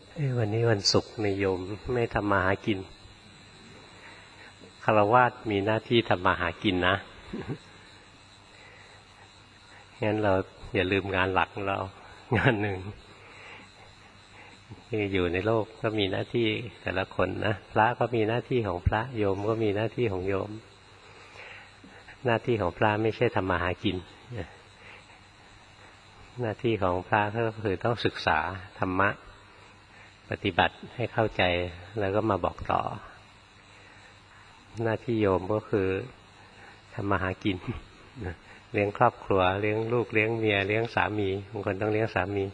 วันนี้วันศุกร์ในโยมไม่ทำมาหากินฆราวาสมีหน้าที่ทำมาหากินนะงั้นเราอย่าลืมงานหลักของเรางานหนึ่งที่อยู่ในโลกก็มีหน้าที่แต่ละคนนะพระก็มีหน้าที่ของพระโยมก็มีหน้าที่ของโยมหน้าที่ของพระไม่ใช่ทำมาหากินหน้าที่ของพระก็คือต้องศึกษาธรรมะปฏิบัติให้เข้าใจแล้วก็มาบอกต่อหน้าที่โยมก็คือทำมาหากินเลี้ยงครอบครัวเลี้ยงลูกเลี้ยงเมียเลี้ยงสามีบางคนต้องเลี้ยงสามี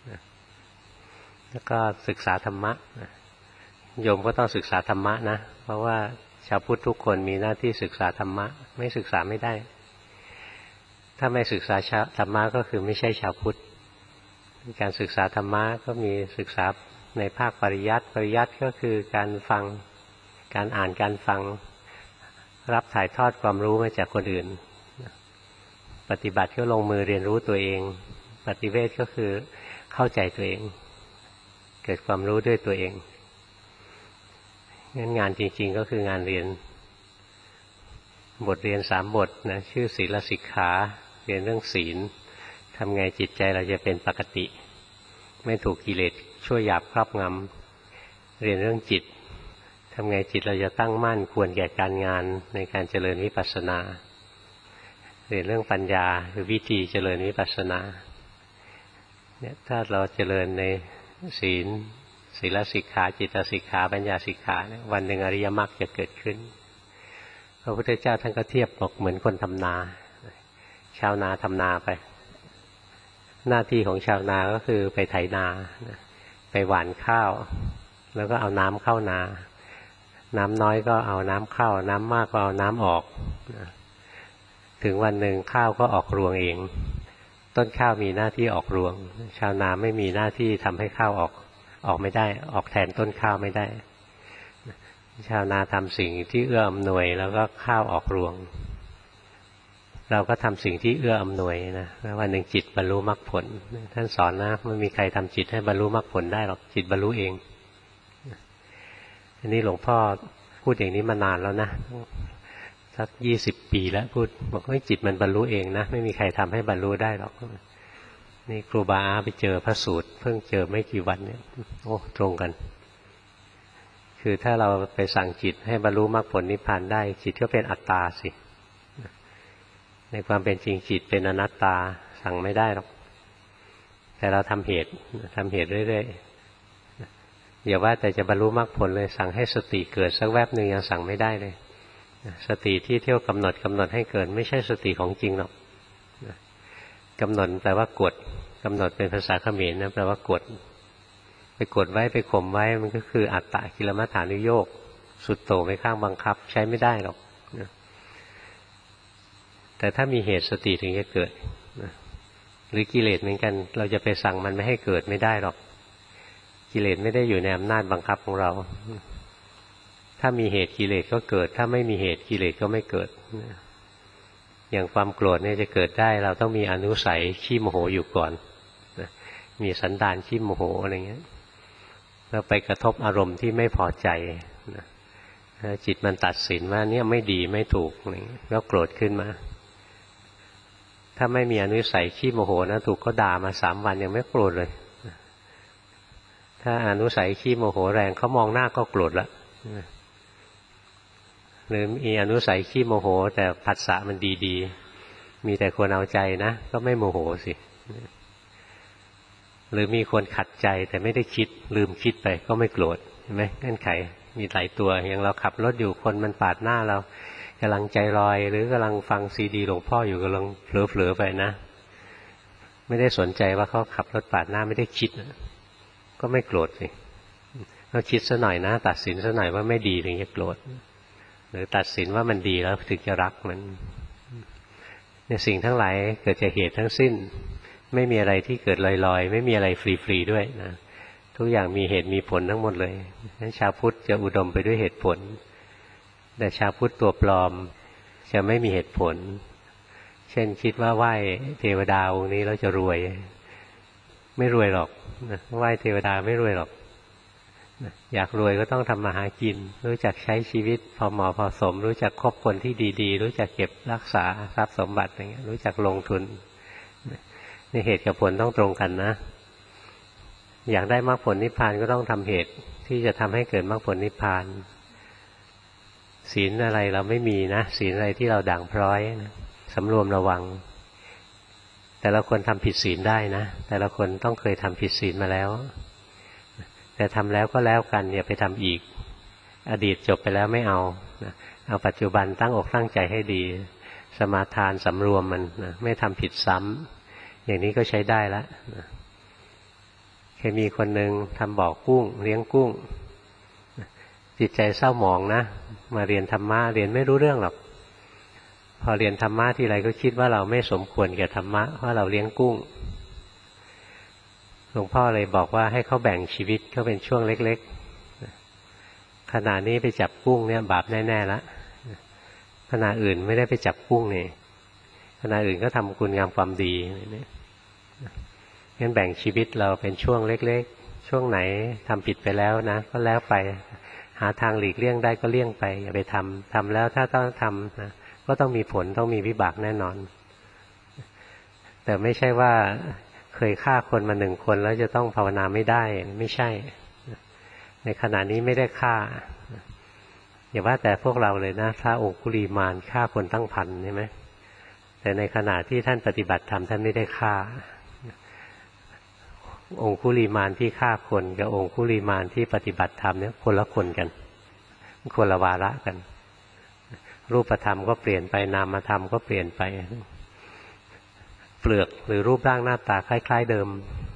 แล้วก็ศึกษาธรรมะโยมก็ต้องศึกษาธรรมะนะเพราะว่าชาวพุทธทุกคนมีหน้าที่ศึกษาธรรมะไม่ศึกษาไม่ได้ถ้าไม่ศึกษาธรรมะก็คือไม่ใช่ชาวพุทธการศึกษาธรรมะก็มีศึกษาในภาคปริยัติก็คือการฟังการอ่านการฟังรับถ่ายทอดความรู้มาจากคนอื่นปฏิบัติก็ลงมือเรียนรู้ตัวเองปฏิเวทก็คือเข้าใจตัวเองเกิดความรู้ด้วยตัวเองงั้นงานจริงๆก็คืองานเรียนบทเรียน3 บทนะชื่อศีลสิกขาเรียนเรื่องศีลทำไงจิตใจเราจะเป็นปกติไม่ถูกกิเลสชั่วหยาบครอบงำเรียนเรื่องจิตทำไงจิตเราจะตั้งมั่นควรแก่การงานในการเจริญวิปัสสนาเรียนเรื่องปัญญาคือวิธีเจริญวิปัสสนาเนี่ยถ้าเราเจริญในศีลสิกขาจิตสิกขาปัญญาสิกขาเนี่ยวันหนึ่งอริยมรรคจะเกิดขึ้นพระพุทธเจ้าท่านก็เทียบบอกเหมือนคนทำนาชาวนาทำนาไปหน้าที่ของชาวนาก็คือไปไถนาไปหว่านข้าวแล้วก็เอาน้ำเข้านาน้ำน้อยก็เอาน้ำเข้าน้ำมากก็เอาน้ำออกถึงวันหนึ่งข้าวก็ออกรวงเองต้นข้าวมีหน้าที่ออกรวงชาวนาไม่มีหน้าที่ทำให้ข้าวออกไม่ได้ออกแทนต้นข้าวไม่ได้ชาวนาทำสิ่งที่เอื้ออำนวยแล้วก็ข้าวออกรวงเราก็ทำสิ่งที่เอื้ออำนวยนะแล้ววันหนึ่งจิตบรรลุมรรคผลท่านสอนนะไม่มีใครทำจิตให้บรรลุมรรคผลได้หรอกจิตบรรลุเองอันนี้หลวงพ่อพูดอย่างนี้มานานแล้วนะสัก20 ปีแล้วพูดบอกว่าจิตมันบรรลุเองนะไม่มีใครทำให้บรรลุได้หรอกนี่ครูบาไปเจอพระสูตรเพิ่งเจอไม่กี่วันเนี่ยโอ้ตรงกันคือถ้าเราไปสั่งจิตให้บรรลุมรรคผลนิพพานได้จิตก็เป็นอัตตาสิในความเป็นจริงจิตเป็นอนัตตาสั่งไม่ได้หรอกแต่เราทำเหตุเรื่อยๆอย่าว่าแต่จะบรรลุมรรคผลเลยสั่งให้สติเกิดสักแวบหนึ่งยังสั่งไม่ได้เลยสติที่เที่ยวกำหนดให้เกิดไม่ใช่สติของจริงหรอกกำหนดแปลว่ากดกำหนดเป็นภาษาเขมรนะแปลว่ากดไปกดไว้ไปข่มไว้มันก็คืออัตตะกิลมัฏฐานุโยคสุดโต่งไปข้างบังคับใช้ไม่ได้หรอกแต่ถ้ามีเหตุสติถึงจะเกิดหรือกิเลสเหมือนกันเราจะไปสั่งมันไม่ให้เกิดไม่ได้หรอกกิเลสไม่ได้อยู่ในอำนาจบังคับของเราถ้ามีเหตุกิเลสก็เกิดถ้าไม่มีเหตุกิเลสก็ไม่เกิดอย่างความโกรธเนี่ยจะเกิดได้เราต้องมีอนุสัยขี้โมโหอยู่ก่อนมีสันดานขี้โมโหอะไรเงี้ยแล้วไปกระทบอารมณ์ที่ไม่พอใจจิตมันตัดสินว่าเนี่ยไม่ดีไม่ถูกอะไรเงี้ยก็โกรธขึ้นมาถ้าไม่มีอนุสัยขี้โมโหนะถูกก็ด่ามา3 วันยังไม่โกรธเลยถ้าอนุสัยขี้โมโหแรงเขามองหน้าก็โกรธละหรือมีอนุสัยขี้โมโหแต่ผัสสะมันดีๆมีแต่คนเอาใจนะก็ไม่โมโหสิหรือมีคนขัดใจแต่ไม่ได้คิดลืมคิดไปก็ไม่โกรธเห็นไหมเงื่อนไขมีหลายตัวอย่างเราขับรถอยู่คนมันปาดหน้าเรากำลังใจลอยหรือกำลังฟังซีดีหลวงพ่ออยู่กำลังเผลอๆไปนะไม่ได้สนใจว่าเขาขับรถปาดหน้าไม่ได้คิดก็ไม่โกรธสิเราคิดซะหน่อยนะตัดสินซะหน่อยว่าไม่ดีถึงจะโกรธหรือตัดสินว่ามันดีแล้วถึงจะรักมันในสิ่งทั้งหลายเกิดจากเหตุทั้งสิ้นไม่มีอะไรที่เกิดลอยๆไม่มีอะไรฟรีๆด้วยนะทุกอย่างมีเหตุมีผลทั้งหมดเลยชาวพุทธจะอุดมไปด้วยเหตุผลแต่ชาวพุทธตัวปลอมจะไม่มีเหตุผลเช่นคิดว่าไหว้เทวดาองค์นี้แล้วจะรวยไม่รวยหรอกไหว้เทวดาไม่รวยหรอกอยากรวยก็ต้องทำมาหากินรู้จักใช้ชีวิตพอเหมาะพอสมรู้จักคบคนที่ดีๆรู้จักเก็บรักษาทรัพย์สมบัติอย่างเงี้ยรู้จักลงทุนนี่เหตุกับผลต้องตรงกันนะอยากได้มรรคผลนิพพานก็ต้องทำเหตุที่จะทำให้เกิดมรรคผลนิพพานศีลอะไรเราไม่มีนะศีลอะไรที่เราด่างพร้อยนะสำรวมระวังแต่ละคนทำผิดศีลได้นะแต่ละคนต้องเคยทำผิดศีลมาแล้วแต่ทำแล้วก็แล้วกันอย่าไปทำอีกอดีตจบไปแล้วไม่เอาเอาปัจจุบันตั้งอกตั้งใจให้ดีสมาทานสำรวมมันนะไม่ทำผิดซ้ำอย่างนี้ก็ใช้ได้แล้วเคยมีคนหนึ่งทำบ่อกุ้งเลี้ยงกุ้งจิตใจเศร้าหมองนะมาเรียนธรรมะเรียนไม่รู้เรื่องหรอกพอเรียนธรรมะทีไรก็คิดว่าเราไม่สมควรแก่ธรรมะเพราะเราเลี้ยงกุ้งหลวงพ่อเลยบอกว่าให้เขาแบ่งชีวิตเขาเป็นช่วงเล็กๆขณะนี้ไปจับกุ้งเนี่ยบาปแน่ๆแล้วขณะอื่นไม่ได้ไปจับกุ้งนี่ขณะอื่นก็ทำคุณงามความดีนี่งั้นแบ่งชีวิตเราเป็นช่วงเล็กๆช่วงไหนทำผิดไปแล้วนะก็แล้วไปหาทางหลีกเลี่ยงได้ก็เลี่ยงไปอย่าไปทำแล้วถ้าต้องทำนะก็ต้องมีผลต้องมีวิบากแน่นอนแต่ไม่ใช่ว่าเคยฆ่าคนมา1 คนแล้วจะต้องภาวนาไม่ได้ไม่ใช่ในขณะนี้ไม่ได้ฆ่าอย่าว่าแต่พวกเราเลยนะพระองคุลีมานฆ่าคนตั้งพันใช่ไหมแต่ในขณะที่ท่านปฏิบัติธรรมท่านไม่ได้ฆ่าองคุลีมานที่ฆ่าคนกับองคุลีมานที่ปฏิบัติธรรมเนี่ยคนละคนกันคนละวาระกันรูปธรรมก็เปลี่ยนไปนามธรรมก็เปลี่ยนไปเปลือกหรือรูปร่างหน้าตาคล้ายๆเดิม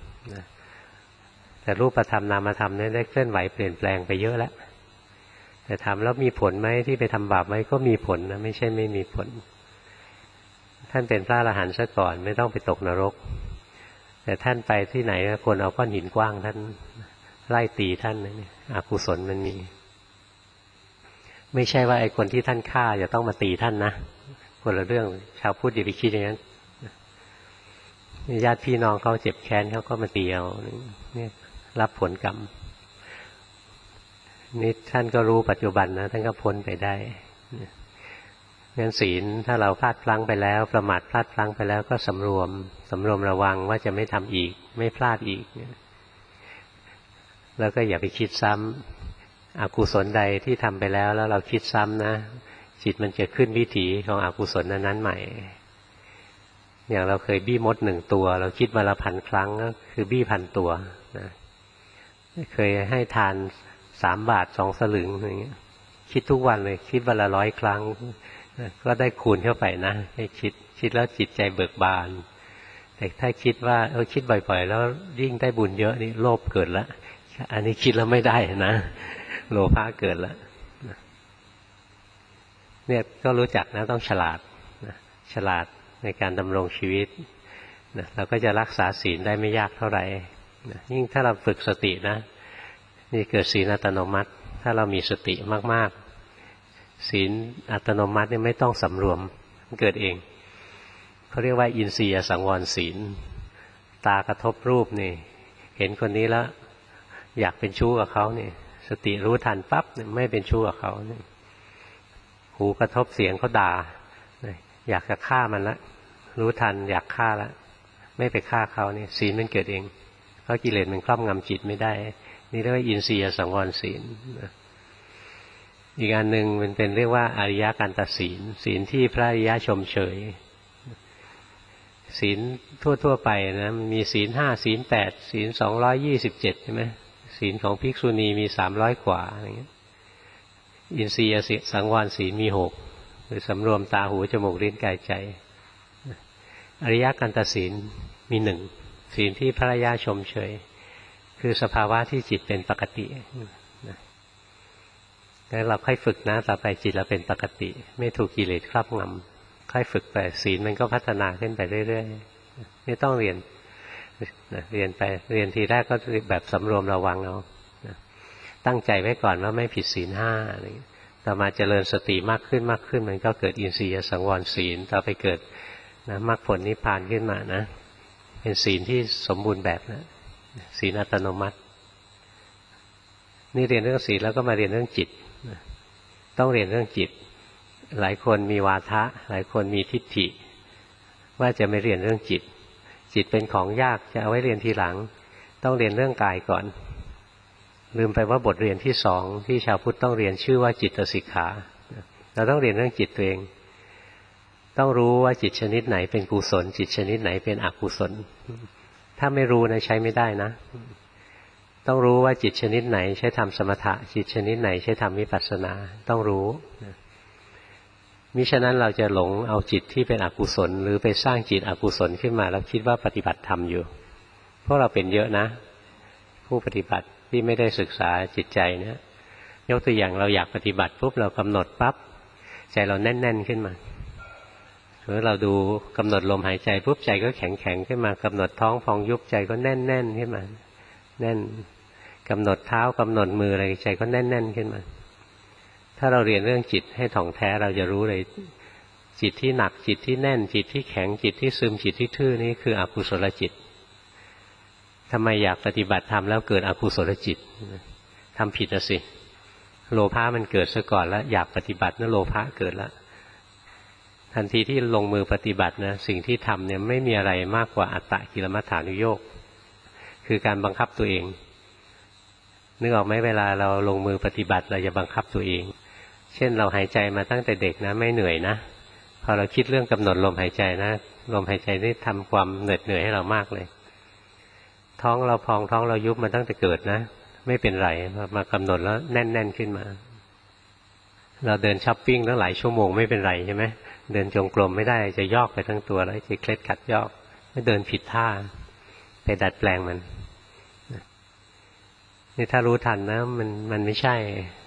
แต่รูปธรรมนามธรรมเนี่ยได้เคลื่อนไหวเปลี่ยนแปลงไปเยอะแล้วแต่ทำแล้วมีผลไหมที่ไปทำบาปไหมก็มีผลนะไม่ใช่ไม่มีผลท่านเป็นพระอรหันต์ซะก่อนไม่ต้องไปตกนรกแต่ท่านไปที่ไหนคนเอาก้อนหินกว้างท่านไล่ตีท่านนี่อกุศลมันมีไม่ใช่ว่าไอ้คนที่ท่านฆ่าจะต้องมาตีท่านนะคนละเรื่องชาวพุทธอย่าไปคิดอย่างนั้นญาติพี่น้องเขาเจ็บแค้นเขาก็มาตีเอาเนี่ยรับผลกรรมนี่ท่านก็รู้ปัจจุบันนะท่านก็พ้นไปได้งั้นศีลถ้าเราพลาดพลั้งไปแล้วประมาทพลาดพลั้งไปแล้วก็สำรวมระวังว่าจะไม่ทำอีกไม่พลาดอีกแล้วก็อย่าไปคิดซ้ำอกุศลใดที่ทำไปแล้วเราคิดซ้ำนะจิตมันจะขึ้นวิถีของอกุศลนั้นๆใหม่อย่างเราเคยบี้มด1 ตัวเราคิดวันละ 1,000 ครั้งก็คือบี้ 1,000 ตัวนะเคยให้ทาน3 บาท 2 สลึงอย่างเงี้ยคิดทุกวันเลยคิดวันละ 100 ครั้งก็ได้คูณเข้าไปนะให้คิดแล้วจิตใจเบิกบานแต่ถ้าคิดว่าคิดบ่อยๆแล้วยิ่งได้บุญเยอะนี่โลภเกิดแล้วอันนี้คิดแล้วไม่ได้นะโลภะเกิดแล้วเนี่ยก็รู้จักนะต้องฉลาดฉลาดในการดำรงชีวิตเราก็จะรักษาศีลได้ไม่ยากเท่าไหร่ยิ่งถ้าเราฝึกสตินะนี่เกิดศีลอัตโนมัติถ้าเรามีสติมากๆศีลอัตโนมัตินี่ไม่ต้องสำรวมมันเกิดเองเขาเรียกว่าอินทรียสังวรศีลตากระทบรูปนี่เห็นคนนี้แล้วอยากเป็นชู้กับเขาเนี่ยสติรู้ทันปั๊บไม่เป็นชู้กับเขาหูกระทบเสียงเขาด่าอยากจะฆ่ามันละรู้ทันอยากฆ่าแล้วไม่ไปฆ่าเขาเนี่ยศีลมันเกิดเองเพราะกิเลสมันครอบงำจิตไม่ได้นี่เรียกว่าอินทรียสังวรศีลอีกอันหนึ่งมันเป็นเรียกว่าอริยกันตศีลศีลที่พระอริยชมเชยศีลทั่วๆไปนะมีศีล 5ศีล 8ศีล227ใช่ไหมศีลของภิกษุณีมี300 กว่าอะไรเงี้ยอินทรียสังวรศีลมี6คือสำรวมตาหูจมูกลิ้นกายใจอริยกันตศีลมี1ศีลที่พระอริยชมเชยคือสภาวะที่จิตเป็นปกติแล้วเราค่อยฝึกนะต่อไปจิตเราเป็นปกติไม่ถูกกิเลสครอบงำค่อยฝึกไปศีลมันก็พัฒนาขึ้นไปเรื่อยๆไม่ต้องเรียนไปเรียนทีแรกก็แบบสำรวมระวังเอาตั้งใจไว้ก่อนว่าไม่ผิดศีล 5อะไรต่อมาเจริญสติมากขึ้นมันก็เกิดอินทรียสังวรศีลต่อไปเกิดนะมรรคผลนิพพานขึ้นมานะเป็นศีลที่สมบูรณ์แบบนะศีลอัตโนมัตินี่เรียนเรื่องศีลแล้วก็มาเรียนเรื่องจิตต้องเรียนเรื่องจิตหลายคนมีวาทะหลายคนมีทิฏฐิว่าจะไม่เรียนเรื่องจิตจิตเป็นของยากจะเอาไว้เรียนทีหลังต้องเรียนเรื่องกายก่อนลืมไปว่าบทเรียนที่สองที่ชาวพุทธต้องเรียนชื่อว่าจิตสิกขาเราต้องเรียนเรื่องจิตตัวเองต้องรู้ว่าจิตชนิดไหนเป็นกุศลจิตชนิดไหนเป็นอกุศลถ้าไม่รู้นะใช้ไม่ได้นะต้องรู้ว่าจิตชนิดไหนใช้ทำสมถะจิตชนิดไหนใช้ทำวิปัสสนาต้องรู้มิฉะนั้นเราจะหลงเอาจิตที่เป็นอกุศลหรือไปสร้างจิตอกุศลขึ้นมาแล้วคิดว่าปฏิบัติธรรมอยู่พวกเราเป็นเยอะนะผู้ปฏิบัติที่ไม่ได้ศึกษาจิตใจเนี่ยยกตัวอย่างเราอยากปฏิบัติปุ๊บเรากำหนดปั๊บใจเราแน่นๆขึ้นมาหรือเราดูกำหนดลมหายใจปุ๊บใจก็แข็งๆขึ้นมากำหนดท้องพองยุบใจก็แน่นๆขึ้นมาแน่นกำหนดเท้ากำหนดมืออะไรใจก็แน่นๆขึ้นมาถ้าเราเรียนเรื่องจิตให้ถ่องแท้เราจะรู้เลยจิตที่หนักจิตที่แน่นจิตที่แข็งจิตที่ซึมจิตที่ทื่อนี่คืออกุศลจิตทำไมอยากปฏิบัติธรรมแล้วเกิดอกุศลจิตทำผิดสิโลภะมันเกิดซะก่อนแล้วอยากปฏิบัตินั่นโลภะเกิดแล้วทันทีที่ลงมือปฏิบัตินะสิ่งที่ทำเนี่ยไม่มีอะไรมากกว่าอัตตกิลมัฏฐานุโยคคือการบังคับตัวเองนึกออกไหมเวลาเราลงมือปฏิบัติเราจะบังคับตัวเองเช่นเราหายใจมาตั้งแต่เด็กนะไม่เหนื่อยนะพอเราคิดเรื่องกำหนดลมหายใจนะลมหายใจนี่ทำความเหนื่อยให้เรามากเลยท้องเราพองท้องเรายุบมาตั้งแต่เกิดนะไม่เป็นไรมากำหนดแล้วแน่นๆขึ้นมาเราเดินช้อปปิ้งตั้งหลายชั่วโมงไม่เป็นไรใช่ไหมเดินจงกรมไม่ได้จะยอกไปทั้งตัวแล้วจะเคล็ดขัดยอกไม่เดินผิดท่าไปดัดแปลงมันนี่ถ้ารู้ทันนะมันไม่ใช่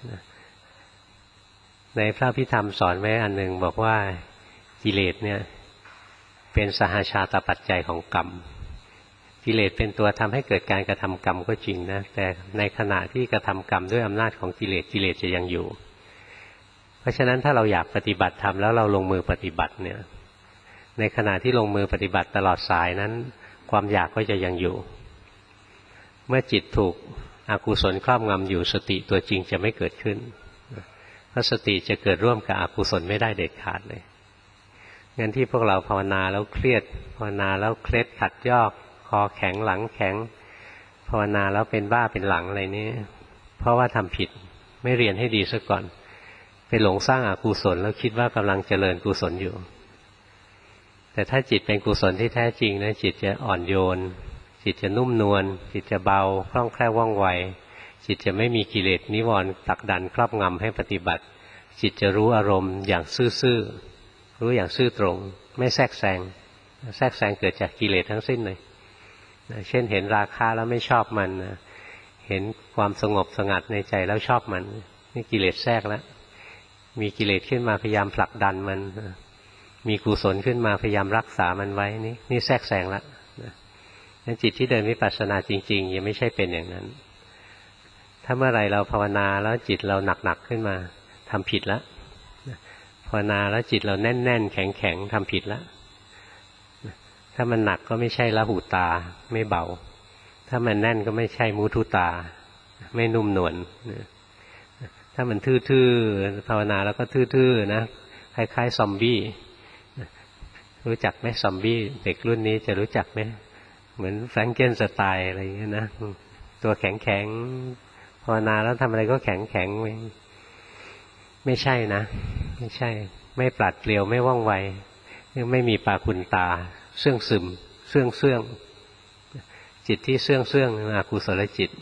ในพระพิธรรมสอนไว้อันหนึ่งบอกว่ากิเลสเนี่ยเป็นสหชาตปัจจัยของกรรมกิเลสเป็นตัวทำให้เกิดการกระทำกรรมก็จริงนะแต่ในขณะที่กระทำกรรมด้วยอำนาจของกิเลสกิเลสจะยังอยู่เพราะฉะนั้นถ้าเราอยากปฏิบัติธรรมแล้วเราลงมือปฏิบัติเนี่ยในขณะที่ลงมือปฏิบัติตลอดสายนั้นความอยากก็จะยังอยู่เมื่อจิตถูกอกุศลครอบงำอยู่สติตัวจริงจะไม่เกิดขึ้นเพราะสติจะเกิดร่วมกับอกุศลไม่ได้เด็ดขาดเลยงั้นที่พวกเราภาวนาแล้วเครียดภาวนาแล้วเคล็ดขัดยอกคอแข็งหลังแข็งภาวนาแล้วเป็นบ้าเป็นหลังอะไรนี้เพราะว่าทำผิดไม่เรียนให้ดีซะก่อนไปหลงสร้างอกุศลแล้วคิดว่ากำลังเจริญกุศลอยู่แต่ถ้าจิตเป็นกุศลที่แท้จริงนะจิตจะอ่อนโยนจิตจะนุ่มนวลจิตจะเบาคล่องแคล่วว่องไวจิตจะไม่มีกิเลสนิวรณ์ตักดันครอบงำให้ปฏิบัติจิตจะรู้อารมณ์อย่างซื่อๆรู้อย่างซื่อตรงไม่แทรกแซงแทรกแซงเกิดจากกิเลสทั้งสิ้นเลยเช่นเห็นราคะแล้วไม่ชอบมันเห็นความสงบสงัดในใจแล้วชอบมันนี่กิเลสแทรกแล้วมีกิเลสขึ้นมาพยายามผลักดันมันมีกุศลขึ้นมาพยายามรักษามันไว้นี่แทรกแซงแล้วนั้นจิตที่เดินวิปัสสนาจริงๆยังไม่ใช่เป็นอย่างนั้นถ้าเมื่อไรเราภาวนาแล้วจิตเราหนักๆขึ้นมาทำผิดแล้วภาวนาแล้วจิตเราแน่นๆแข็งๆทำผิดแล้วถ้ามันหนักก็ไม่ใช่ละหูตาไม่เบาถ้ามันแน่นก็ไม่ใช่มุทุตาไม่นุ่มนวลถ้ามันทื่อๆภาวนาแล้วก็ทื่อๆนะคล้ายๆซอมบี้รู้จักไหมซอมบี้เด็กรุ่นนี้จะรู้จักไหมเหมือนแฟรงเกนสไตน์อะไรอย่างเงี้ยนะตัวแข็งๆภาวนาแล้วทำอะไรก็แข็งๆไม่ใช่นะไม่ใช่ไม่ปราดเปรียวไม่ว่องไวไม่มีปาคุณตาเสื่องซึมเสื่องจิตที่เสื่องอกุศลจิต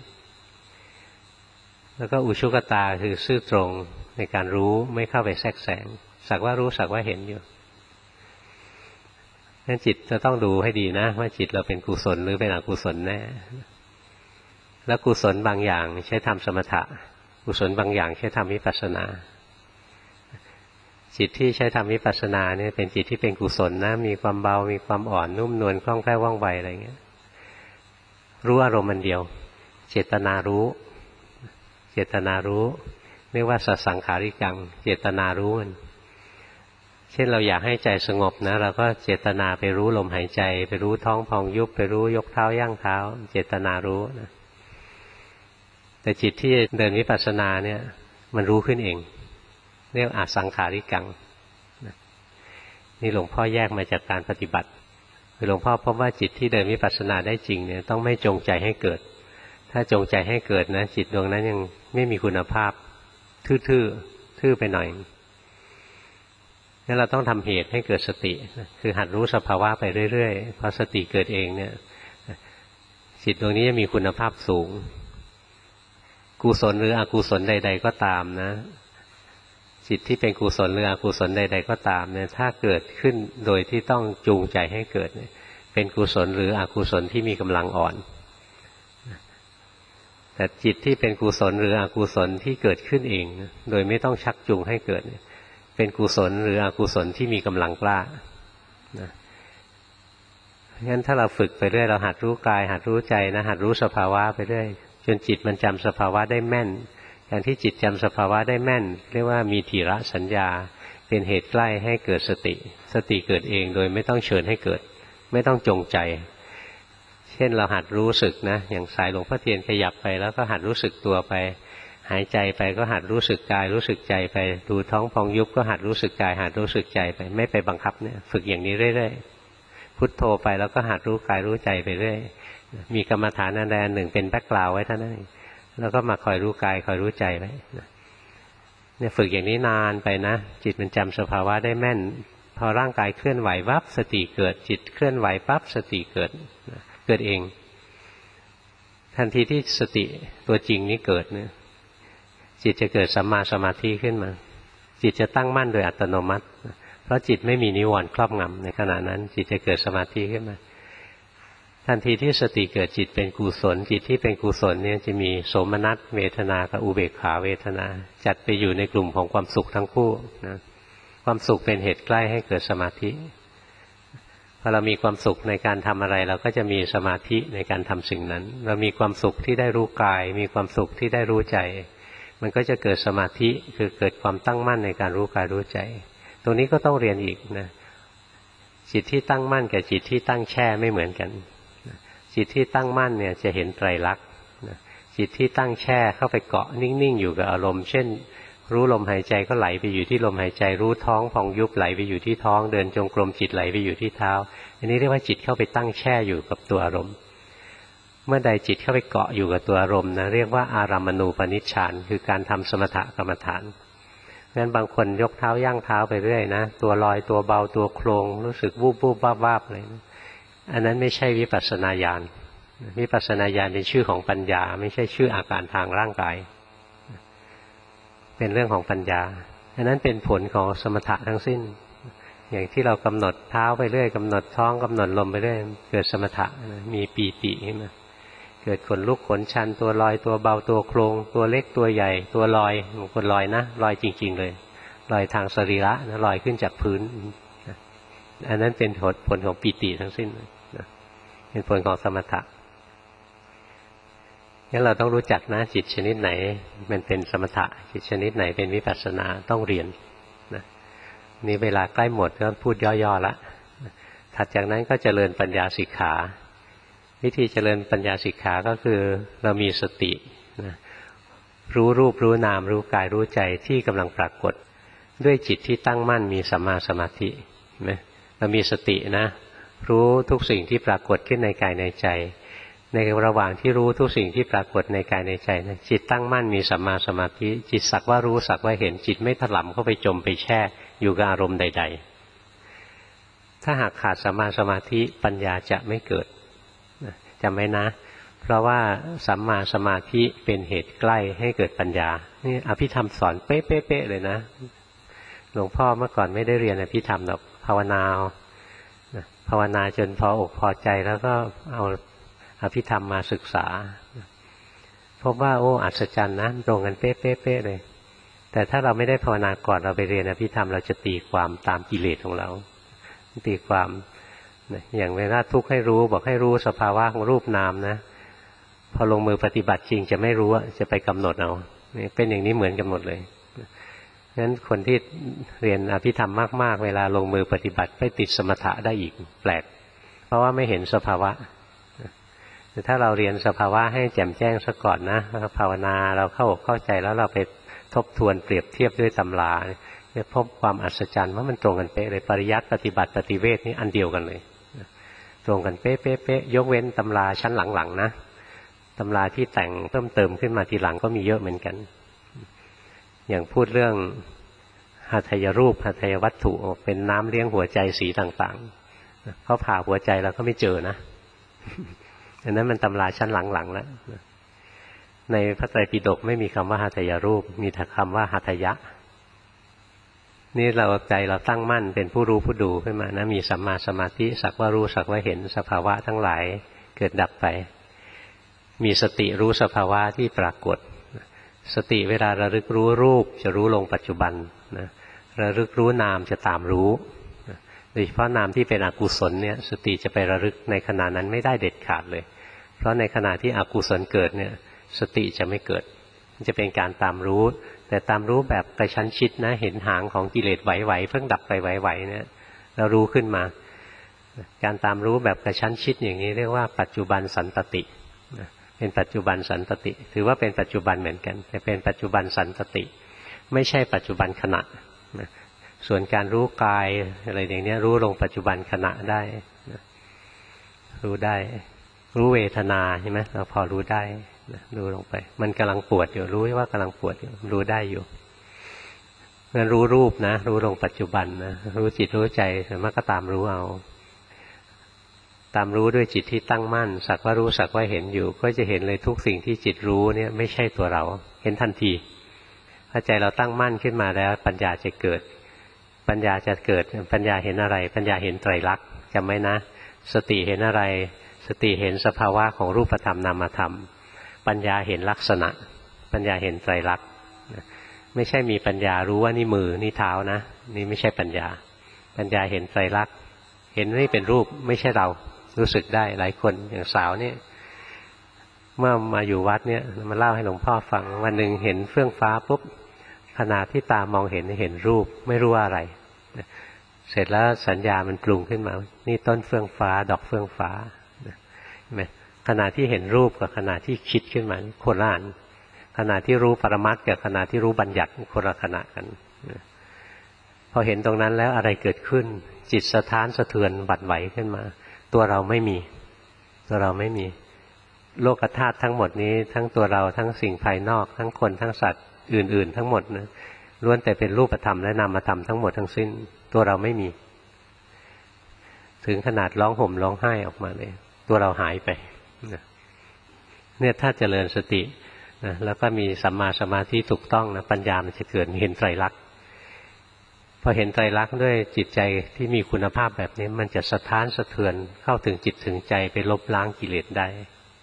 แล้วก็อุชุกตาคือซื่อตรงในการรู้ไม่เข้าไปแทรกแซงสักว่ารู้สักว่าเห็นอยู่นั้นจิตจะต้องดูให้ดีนะว่าจิตเราเป็นกุศลหรือเป็นอกุศลแน่แล้วกุศลบางอย่างใช้ทำสมถะกุศลบางอย่างใช้ทำวิปัสสนาจิตที่ใช้ทำวิปัสสนาเนี่ยเป็นจิตที่เป็นกุศลนะมีความเบามีความอ่อนนุ่มนวลคล่องแคล่วว่องไวอะไรเงี้ยรู้อารมณ์มันเดียวเจตนารู้เจตนารู้เรียกว่าสัสสังขาริกังเจตนารู้มันเช่นเราอยากให้ใจสงบนะเราก็เจตนาไปรู้ลมหายใจไปรู้ท้องพองยุบไปรู้ยกเท้าย่างเท้าเจตนารู้นะแต่จิตที่เดินวิปัสสนาเนี่ยมันรู้ขึ้นเองเรียกอสังขาริกังนี่หลวงพ่อแยกมาจากการปฏิบัติหลวงพ่อพบว่าจิตที่เดินวิปัสสนาได้จริงเนี่ยต้องไม่จงใจให้เกิดถ้าจงใจให้เกิดนะจิตดวงนั้นยังไม่มีคุณภาพทื่อไปหน่อยงั้นเราต้องทำเหตุให้เกิดสติคือหัดรู้สภาวะไปเรื่อยๆพอสติเกิดเองเนี่ยจิตดวงนี้จะมีคุณภาพสูงกุศลหรืออกุศลใดๆก็ตามนะจิตที่เป็นกุศลหรืออกุศลใดๆก็ตามเนี่ยถ้าเกิดขึ้นโดยที่ต้องจูงใจให้เกิดเนี่ยเป็นกุศลหรืออกุศลที่มีกำลังอ่อนแต่จิตที่เป็นกุศลหรืออกุศลที่เกิดขึ้นเองโดยไม่ต้องชักจูงให้เกิดเป็นกุศลหรืออกุศลที่มีกำลังกล้านะงั้นถ้าเราฝึกไปเรื่อยเราหัดรู้กายหัดรู้ใจนะหัดรู้สภาวะไปเรื่อยจนจิตมันจำสภาวะได้แม่นการที่จิตจำสภาวะได้แม่นเรียกว่ามีถีระสัญญาเป็นเหตุใกล้ให้เกิดสติเกิดเองโดยไม่ต้องเชิญให้เกิดไม่ต้องจงใจเช่นเราหัดรู้สึกนะอย่างสายหลวงพ่อเทียนขยับไปแล้วก็หัดรู้สึกตัวไปหายใจไปก็หัดรู้สึกกายรู้สึกใจไปดูท้องพองยุบก็หัดรู้สึกกายหัดรู้สึกใจไปไม่ไปบังคับเนี่ยฝึกอย่างนี้เรื่อยๆพุทโธไปแล้วก็หัดรู้กายรู้ใจไปเรื่อยมีกรรมฐานอันใดอันหนึ่งเป็นแบ็คกราวด์ไว้เท่านั้นแล้วก็มาคอยรู้กายคอยรู้ใจไว้เนี่ยฝึกอย่างนี้นานไปนะจิตมันจำสภาวะได้แม่นพอร่างกายเคลื่อนไหววับสติเกิดจิตเคลื่อนไหวปั๊บสติเกิดเองทันทีที่สติตัวจริงนี้เกิดเนี่ยจิตจะเกิดสัมมาสมาธิขึ้นมาจิตจะตั้งมั่นโดยอัตโนมัติเพราะจิตไม่มีนิวรณ์ครอบงำในขณะนั้นจิตจะเกิดสมาธิขึ้นมาทันทีที่สติเกิดจิตเป็นกุศลจิตที่เป็นกุศลเนี่ยจะมีโสมนัสเวทนากับอุเบกขาเวทนาจัดไปอยู่ในกลุ่มของความสุขทั้งคู่นะความสุขเป็นเหตุใกล้ให้เกิดสมาธิพอเรามีความสุขในการทำอะไรเราก็จะมีสมาธิในการทำสิ่งนั้นเรามีความสุขที่ได้รู้กายมีความสุขที่ได้รู้ใจมันก็จะเกิดสมาธิคือเกิดความตั้งมั่นในการรู้กายรู้ใจตรงนี้ก็ต้องเรียนอีกนะจิตที่ตั้งมั่นกับจิตที่ตั้งแช่ไม่เหมือนกันจิตที่ตั้งมั่นเนี่ยจะเห็นไตรลักษณ์จิตที่ตั้งแช่เข้าไปเกาะนิ่งๆอยู่กับอารมณ์เช่นรู้ลมหายใจก็ไหลไปอยู่ที่ลมหายใจรู้ท้องพองยุบไหลไปอยู่ที่ท้องเดินจงกรมจิตไหลไปอยู่ที่เท้าอันนี้เรียกว่าจิตเข้าไปตั้งแช่อยู่กับตัวอารมณ์เมื่อใดจิตเข้าไปเกาะอยู่กับตัวอารมณ์นะเรียกว่าอารัมมณูปนิชฌานคือการทำสมถกรรมฐานงั้นบางคนยกเท้าย่างเท้าไปเรื่อยนะตัวลอยตัวเบาตัวโครงรู้สึกวูบวูบวาบวาบอะไรอันนั้นไม่ใช่วิปัสสนาญาณวิปัสสนาญาณเป็นชื่อของปัญญาไม่ใช่ชื่ออาการทางร่างกายเป็นเรื่องของปัญญาอันนั้นเป็นผลของสมถะทั้งสิ้นอย่างที่เรากำหนดเท้าไปเรื่อยกำหนดท้องกำหนดลมไปเรื่อยเกิดสมถะมีปีติขึ้นมาเกิดขนลุกขนชันตัวลอยตัวเบาตัวโครงตัวเล็กตัวใหญ่ตัวลอยบางคนลอยนะลอยจริงๆเลยลอยทางสรีระนะลอยขึ้นจากพื้นอันนั้นเป็นผลของปีติทั้งสิ้นเป็นผลของสมถะงั้นเราต้องรู้จักนะจิตชนิดไหนมันเป็นสมถะจิตชนิดไหนเป็นวิปัสสนาต้องเรียนนะนี่เวลาใกล้หมดก็พูดย่อๆละถัดจากนั้นก็เจริญปัญญาสิกขาวิธีเจริญปัญญาสิกขาก็คือเรามีสตินะรู้รูปรู้นามรู้กายรู้ใจที่กำลังปรากฏด้วยจิตที่ตั้งมั่นมีสัมมาสมาธิเห็นไหมเรามีสตินะรู้ทุกสิ่งที่ปรากฏขึ้นในกายในใจในระหว่างที่รู้ทุกสิ่งที่ปรากฏในกายในใจนะจิตตั้งมั่นมีสัมมาสมาธิจิตสักว่ารู้สักว่าเห็นจิตไม่ถลำเข้าไปจมไปแช่อยู่กับอารมณ์ใดๆถ้าหากขาดสัมมาสมาธิปัญญาจะไม่เกิดจำไว้นะเพราะว่าสัมมาสมาธิเป็นเหตุใกล้ให้เกิดปัญญานี่อภิธรรมสอนเป๊ะๆเลยนะหลวงพ่อเมื่อก่อนไม่ได้เรียนอภิธรรมหรอกภาวนาจนพออกพอใจแล้วก็เอาอภิธรรมมาศึกษาพบว่าโอ้อัศจรรย์นะตรงกันเป๊ะๆเลยแต่ถ้าเราไม่ได้ภาวนาก่อนเราไปเรียนอภิธรรมเราจะตีความตามกิเลสของเราตีความอย่างเวลาทุกข์ให้รู้บอกให้รู้สภาวะของรูปนามนะพอลงมือปฏิบัติจริงจะไม่รู้จะไปกำหนดเอาเป็นอย่างนี้เหมือนกันหมดเลยงั้นคนที่เรียนอภิธรรมมากๆเวลาลงมือปฏิบัติไปติดสมถะได้อีกแปลกเพราะว่าไม่เห็นสภาวะแต่ถ้าเราเรียนสภาวะให้แจ่มแจ้งซะก่อนนะภาวนาเราเข้าอกเข้าใจแล้วเราไปทบทวนเปรียบเทียบด้วยตำราจะพบความอัศจรรย์ว่ามันตรงกันเป๊ะเลยปริยัติปฏิบัติปฏิเวทนี่อันเดียวกันเลยตรงกันเป๊ะยกเว้นตำราชั้นหลังๆนะตำราที่แต่งเพิ่มเติมขึ้นมาทีหลังก็มีเยอะเหมือนกันอย่างพูดเรื่องหัตถยรูปหัตถยวัตถุเป็นน้ำเลี้ยงหัวใจสีต่างๆเขาผ่าหัวใจเราก็ไม่เจอนะอันนั้นมันตำราชั้นหลังๆแล้วในพระไตรปิฎกไม่มีคำว่าหัตถยรูปมีแต่คำว่าหัตถยะนี่เราใจเราตั้งมั่นเป็นผู้รู้ผู้ดูขึ้นมานะมีสัมมาสมาธิสักว่ารู้สักว่าเห็นสภาวะทั้งหลายเกิดดับไปมีสติรู้สภาวะที่ปรากฏสติเวลาระลึกรู้รูปจะรู้ลงปัจจุบันนะระลึกรู้นามจะตามรู้โดยเฉพาะนามที่เป็นอกุศลเนี่ยสติจะไประลึกในขณะนั้นไม่ได้เด็ดขาดเลยเพราะในขณะที่อกุศลเกิดเนี่ยสติจะไม่เกิดมันจะเป็นการตามรู้แต่ตามรู้แบบกระชั้นชิดนะเห็นหางของกิเลสไหวๆเพิ่งดับไปไหวๆเนี่ยเรารู้ขึ้นมาการตามรู้แบบกระชั้นชิดอย่างนี้เรียกว่าปัจจุบันสันตติเป็นปัจจุบันสันตติถือว่าเป็นปัจจุบันเหมือนกันแต่เป็นปัจจุบันสันตติไม่ใช่ปัจจุบันขณะส่วนการรู้กายอะไรอย่างนี้รู้ลงปัจจุบันขณะได้รู้ได้รู้เวทนาใช่ไหมเราพอรู้ได้ดูลงไปมันกำลังปวดอยู่รู้ว่ากำลังปวดอยู่รู้ได้อยู่งั้นรู้รูปนะรู้ลงปัจจุบันนะรู้จิตรู้ใจส่วนมากก็ตามรู้เอาตามรู้ด้วยจิตที่ตั้งมั่นสักว่ารู้สักว่าเห็นอยู่ก็จะเห็นเลยทุกสิ่งที่จิตรู้เนี่ยไม่ใช่ตัวเราเห็นทันทีพอใจเราตั้งมั่นขึ้นมาแล้วปัญญาจะเกิดปัญญาจะเกิดปัญญาเห็นอะไรปัญญาเห็นไตรลักษณ์จำไว้นะสติเห็นอะไรสติเห็นสภาวะของรูปธรรมนามธรรมปัญญาเห็นลักษณะปัญญาเห็นไตรลักษณ์ไม่ใช่มีปัญญารู้ว่านี่มือนี่เท้านะนี่ไม่ใช่ปัญญาปัญญาเห็นไตรลักษณ์เห็นนี่เป็นรูปไม่ใช่เรารู้สึกได้หลายคนอย่างสาวนี่เมื่อมาอยู่วัดเนี่ยมาเล่าให้หลวงพ่อฟังวันหนึ่งเห็นเฟื่องฟ้าปุ๊บขณะที่ตามองเห็นรูปไม่รู้ว่าอะไรเสร็จแล้วสัญญามันปรุงขึ้นมานี่ต้นเฟื่องฟ้าดอกเฟื่องฟ้าเห็นไหมขณะที่เห็นรูปกับขณะที่คิดขึ้นมาคนละอันขณะที่รู้ปรมัตถ์กับขณะที่รู้บัญญัติคนละขณะกันพอเห็นตรงนั้นแล้วอะไรเกิดขึ้นจิตสะท้านสะเทือนบั่นไหวขึ้นมาตัวเราไม่มีตัวเราไม่มีโลกธาตุทั้งหมดนี้ทั้งตัวเราทั้งสิ่งภายนอกทั้งคนทั้งสัตว์อื่นๆทั้งหมดนะล้วนแต่เป็นรูปธรรมและนามธรรมทั้งหมดทั้งสิ้นตัวเราไม่มีถึงขนาดร้องห่มร้องไห้ออกมาเลยตัวเราหายไปเนี่ยถ้าเจริญสตินะแล้วก็มีสัมมาสมาธิถูกต้องนะปัญญามันจะเกิดเห็นไตรลักษณ์พอเห็นไตรลักษณ์ด้วยจิตใจที่มีคุณภาพแบบนี้มันจะสะท้านสะเทือนเข้าถึงจิตถึงใจไปลบล้างกิเลสได้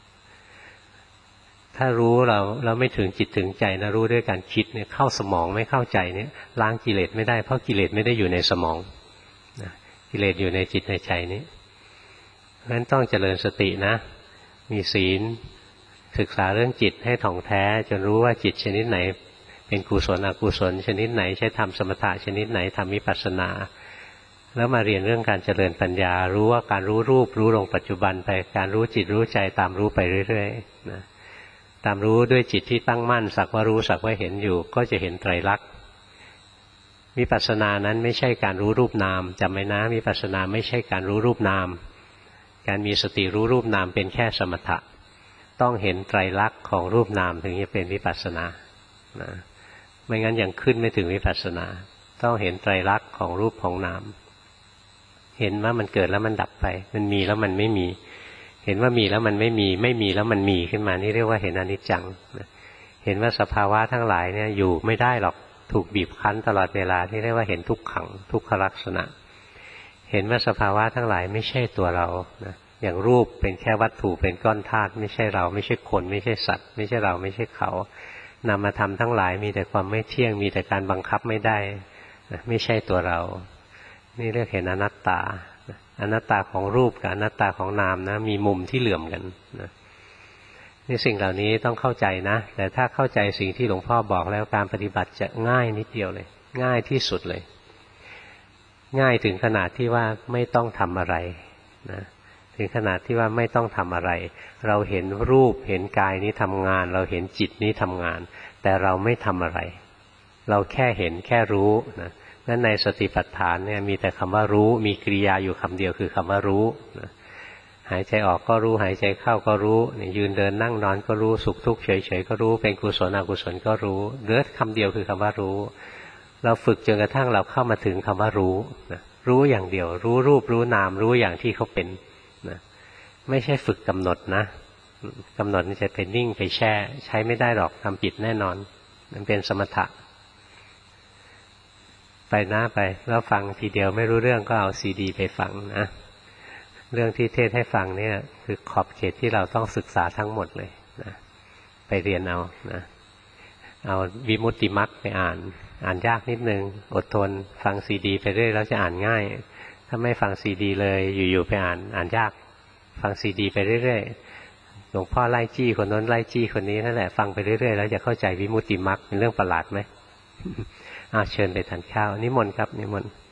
ถ้ารู้เราไม่ถึงจิตถึงใจนะรู้ด้วยการคิดเนี่ยเข้าสมองไม่เข้าใจเนี่ยล้างกิเลสไม่ได้เพราะกิเลสไม่ได้อยู่ในสมองนะกิเลสอยู่ในจิตในใจนี้เพราะฉะนั้นต้องเจริญสตินะมีศีลศึกษาเรื่องจิตให้ถ่องแท้จนรู้ว่าจิตชนิดไหนเป็นกุศลอกุศลชนิดไหนใช้ทำสมถะชนิดไหนทำวิปัสสนาแล้วมาเรียนเรื่องการเจริญปัญญารู้ว่าการรู้รูปรู้ลงปัจจุบันไปการรู้จิตรู้ใจตามรู้ไปเรื่อยๆนะตามรู้ด้วยจิตที่ตั้งมั่นสักว่ารู้สักว่าเห็นอยู่ก็จะเห็นไตรลักษณ์วิปัสสนานั้นไม่ใช่การรู้รูปนามจำไว้นะวิปัสสนาไม่ใช่การรู้รูปนามการมีสติรู้รูปนามเป็นแค่สมถะต้องเห็นไตรลักษณ์ของรูปนามถึงจะเป็นวิปัสสนานะไม่งั้นยังขึ้นไม่ถึงวิปัสสนาต้องเห็นไตรลักษณ์ของรูปของนามเห็นว่ามันเกิดแล้วมันดับไปมันมีแล้วมันไม่มีเห็นว่ามีแล้วมันไม่มีไม่มีแล้วมันมีขึ้นมานี่เรียกว่าเห็นอนิจจังเห็นว่าสภาวะทั้งหลายเนี่ยอยู่ไม่ได้หรอกถูกบีบคั้นตลอดเวลาที่เรียกว่าเห็นทุกขังทุกขลักษณะเห็นว่าสภาวะทั้งหลายไม่ใช่ตัวเรานะอย่างรูปเป็นแค่วัตถุเป็นก้อนธาตุไม่ใช่เราไม่ใช่คนไม่ใช่สัตว์ไม่ใช่เราไม่ใช่เขานามธรรมทั้งหลายมีแต่ความไม่เที่ยงมีแต่การบังคับไม่ได้ไม่ใช่ตัวเรานี่เรียกเห็นอนัตตาอนัตตาของรูปกับอนัตตาของนามนะมีมุมที่เหลื่อมกันนะนี่สิ่งเหล่านี้ต้องเข้าใจนะแต่ถ้าเข้าใจสิ่งที่หลวงพ่อบอกแล้วการปฏิบัติจะง่ายนิดเดียวเลยง่ายที่สุดเลยง่ายถึงขนาดที่ว่าไม่ต้องทำอะไรนะถึงขนาดที่ว่าไม่ต้องทำอะไรเราเห็นรูปเห็นกายนี้ทำงานเราเห็นจิตนี้ทำงานแต่เราไม่ทำอะไรเราแค่เห็นแค่รู้นะนั้นในสติปัฏฐานเนี่ยมีแต่คำว่ารู้มีกริยาอยู่คำเดียวคือคำว่ารู้นะหายใจออกก็รู้หายใจเข้าก็รู้ยืนเดินนั่งนอนก็รู้สุขทุกข์เฉยๆก็รู้เป็นกุศลอกุศลก็รู้เหลือคำเดียวคือคำว่ารู้เราฝึกจนกระทั่งเราเข้ามาถึงคำว่ารู้นะรู้อย่างเดียวรู้รูปรู้นามรู้อย่างที่เขาเป็นนะไม่ใช่ฝึกกำหนดนะกำหนดมันจะไปนิ่งไปแช่ใช้ไม่ได้หรอกทำผิดแน่นอนมันเป็นสมถะไปนะไปแล้วฟังทีเดียวไม่รู้เรื่องก็เอาซีดีไปฟังนะเรื่องที่เทศให้ฟังเนี่ยคือขอบเขตที่เราต้องศึกษาทั้งหมดเลยนะไปเรียนเอานะเอาวิมุตติมรรคไปอ่านยากนิดนึงอดทนฟังซีดีไปเรื่อยแล้วจะอ่านง่ายถ้าไม่ฟังซีดีเลยอยู่ๆไปอ่านยากฟังซีดีไปเรื่อยๆหลวงพ่อไล่จี้คนนั้นไล่จี้คนนี้นั่นแหละฟังไปเรื่อยๆแล้วจะเข้าใจวิมุตติมรรคเป็นเรื่องประหลาดไหมเชิญไปทานข้าวนิมนต์ครับนิมนต์